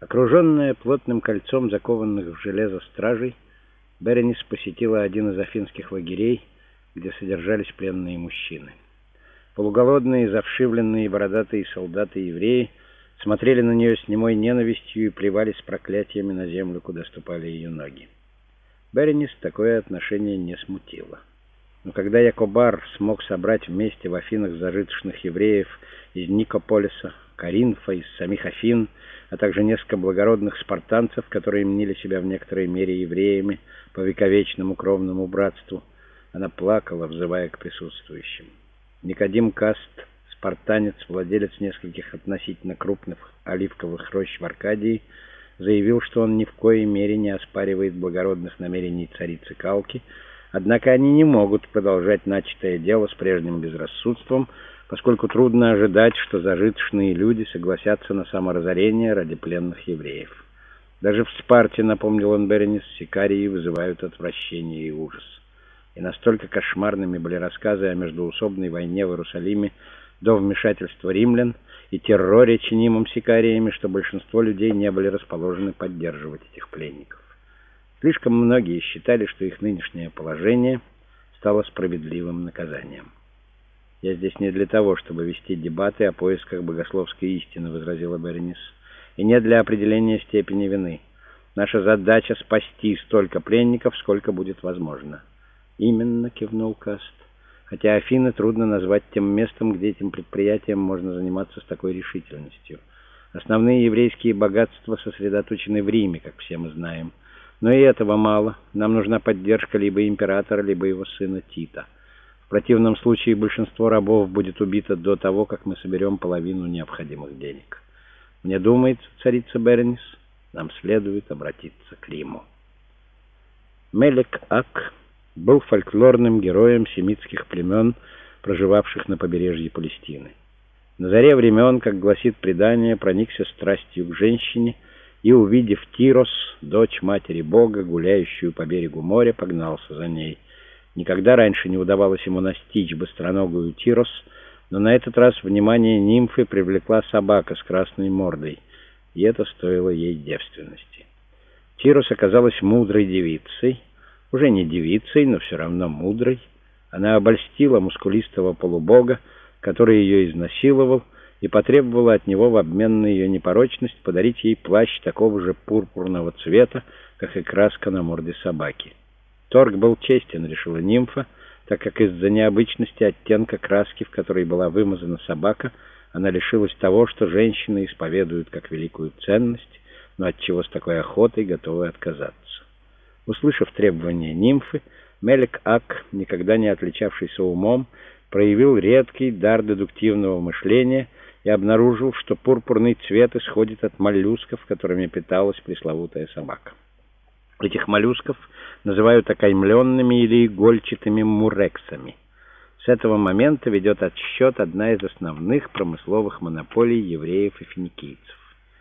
Окруженная плотным кольцом закованных в железо стражей, Беренис посетила один из афинских лагерей, где содержались пленные мужчины. Полуголодные, завшивленные, бородатые солдаты-евреи смотрели на нее с немой ненавистью и плевались проклятиями на землю, куда ступали ее ноги. Беренис такое отношение не смутило. Но когда Якобар смог собрать вместе в Афинах зажиточных евреев из Никополиса, Коринфа, из самих Афин, а также несколько благородных спартанцев, которые мнили себя в некоторой мере евреями по вековечному кровному братству, она плакала, взывая к присутствующим. Никодим Каст, спартанец, владелец нескольких относительно крупных оливковых рощ в Аркадии, заявил, что он ни в коей мере не оспаривает благородных намерений царицы Калки, однако они не могут продолжать начатое дело с прежним безрассудством, поскольку трудно ожидать, что зажиточные люди согласятся на саморазорение ради пленных евреев. Даже в Спарте, напомнил он Беренис, сикарии вызывают отвращение и ужас. И настолько кошмарными были рассказы о междоусобной войне в Иерусалиме до вмешательства римлян и терроре, чинимом сикариями, что большинство людей не были расположены поддерживать этих пленников. Слишком многие считали, что их нынешнее положение стало справедливым наказанием. «Я здесь не для того, чтобы вести дебаты о поисках богословской истины», — возразила Беренис, — «и не для определения степени вины. Наша задача — спасти столько пленников, сколько будет возможно». «Именно», — кивнул Каст, — «хотя Афины трудно назвать тем местом, где этим предприятием можно заниматься с такой решительностью. Основные еврейские богатства сосредоточены в Риме, как все мы знаем. Но и этого мало. Нам нужна поддержка либо императора, либо его сына Тита. В противном случае большинство рабов будет убито до того, как мы соберем половину необходимых денег. Мне думается, царица Беренис, нам следует обратиться к Риму». Мелек-Ак был фольклорным героем семитских племен, проживавших на побережье Палестины. На заре времен, как гласит предание, проникся страстью к женщине и, увидев Тирос, дочь матери Бога, гуляющую по берегу моря, погнался за ней. Никогда раньше не удавалось ему настичь быстроногую Тирос, но на этот раз внимание нимфы привлекла собака с красной мордой, и это стоило ей девственности. Тирос оказалась мудрой девицей, уже не девицей, но все равно мудрой. Она обольстила мускулистого полубога, который ее изнасиловал, и потребовала от него в обмен на ее непорочность подарить ей плащ такого же пурпурного цвета, как и краска на морде собаки. Торг был честен, решила нимфа, так как из-за необычности оттенка краски, в которой была вымазана собака, она лишилась того, что женщины исповедуют как великую ценность, но от чего с такой охотой готовы отказаться. Услышав требования нимфы, Мелек-Ак, никогда не отличавшийся умом, проявил редкий дар дедуктивного мышления и обнаружил, что пурпурный цвет исходит от моллюсков, которыми питалась пресловутая собака. Этих моллюсков называют окаймленными или игольчатыми мурексами. С этого момента ведет отсчет одна из основных промысловых монополий евреев и финикийцев.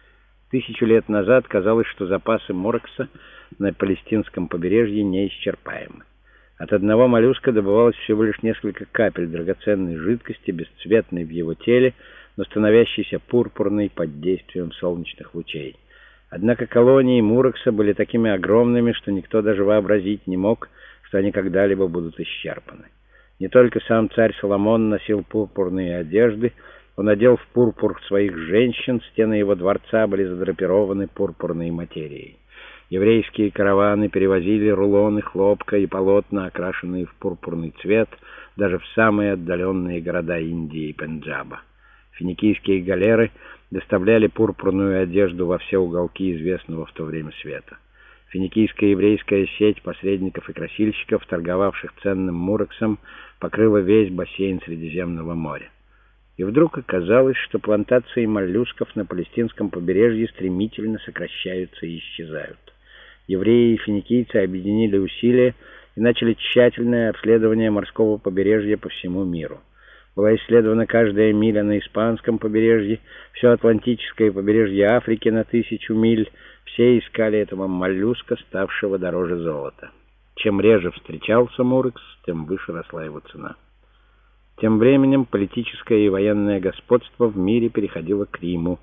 1000 лет назад казалось, что запасы морекса на палестинском побережье неисчерпаемы. От одного моллюска добывалось всего лишь несколько капель драгоценной жидкости, бесцветной в его теле, но становящейся пурпурной под действием солнечных лучей. Однако колонии мурекса были такими огромными, что никто даже вообразить не мог, что они когда-либо будут исчерпаны. Не только сам царь Соломон носил пурпурные одежды, он одел в пурпур своих женщин, стены его дворца были задрапированы пурпурной материей. Еврейские караваны перевозили рулоны хлопка и полотна, окрашенные в пурпурный цвет, даже в самые отдаленные города Индии и Пенджаба. Финикийские галеры доставляли пурпурную одежду во все уголки известного в то время света. Финикийская еврейская сеть посредников и красильщиков, торговавших ценным мурексом, покрыла весь бассейн Средиземного моря. И вдруг оказалось, что плантации моллюсков на палестинском побережье стремительно сокращаются и исчезают. Евреи и финикийцы объединили усилия и начали тщательное обследование морского побережья по всему миру. Была исследована каждая миля на испанском побережье, все атлантическое побережье Африки на 1000 миль. Все искали этого моллюска, ставшего дороже золота. Чем реже встречался мурекс, тем выше росла его цена. Тем временем политическое и военное господство в мире переходило к Риму.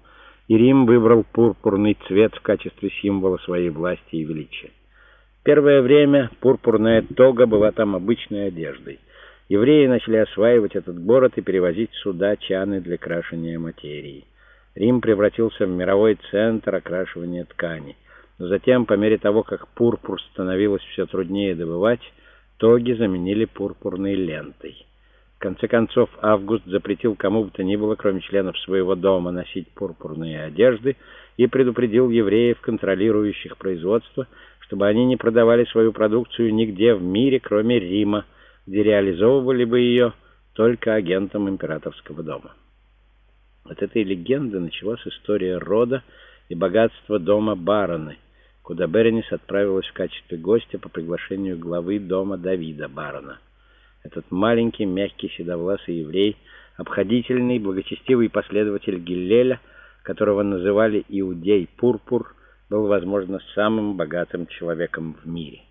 и Рим выбрал пурпурный цвет в качестве символа своей власти и величия. Первое время пурпурная тога была там обычной одеждой. Евреи начали осваивать этот город и перевозить сюда чаны для крашения материи. Рим превратился в мировой центр окрашивания тканей. Но затем, по мере того, как пурпур становилось все труднее добывать, тоги заменили пурпурной лентой. В конце концов, Август запретил кому бы то ни было, кроме членов своего дома, носить пурпурные одежды и предупредил евреев, контролирующих производство, чтобы они не продавали свою продукцию нигде в мире, кроме Рима, где реализовывали бы ее только агентам императорского дома. От этой легенды началась история рода и богатства дома Бароны, куда Беренис отправилась в качестве гостя по приглашению главы дома Давида Барона. Этот маленький, мягкий, седовласый еврей, обходительный, благочестивый последователь Гиллеля, которого называли Иудей Пурпур, был, возможно, самым богатым человеком в мире.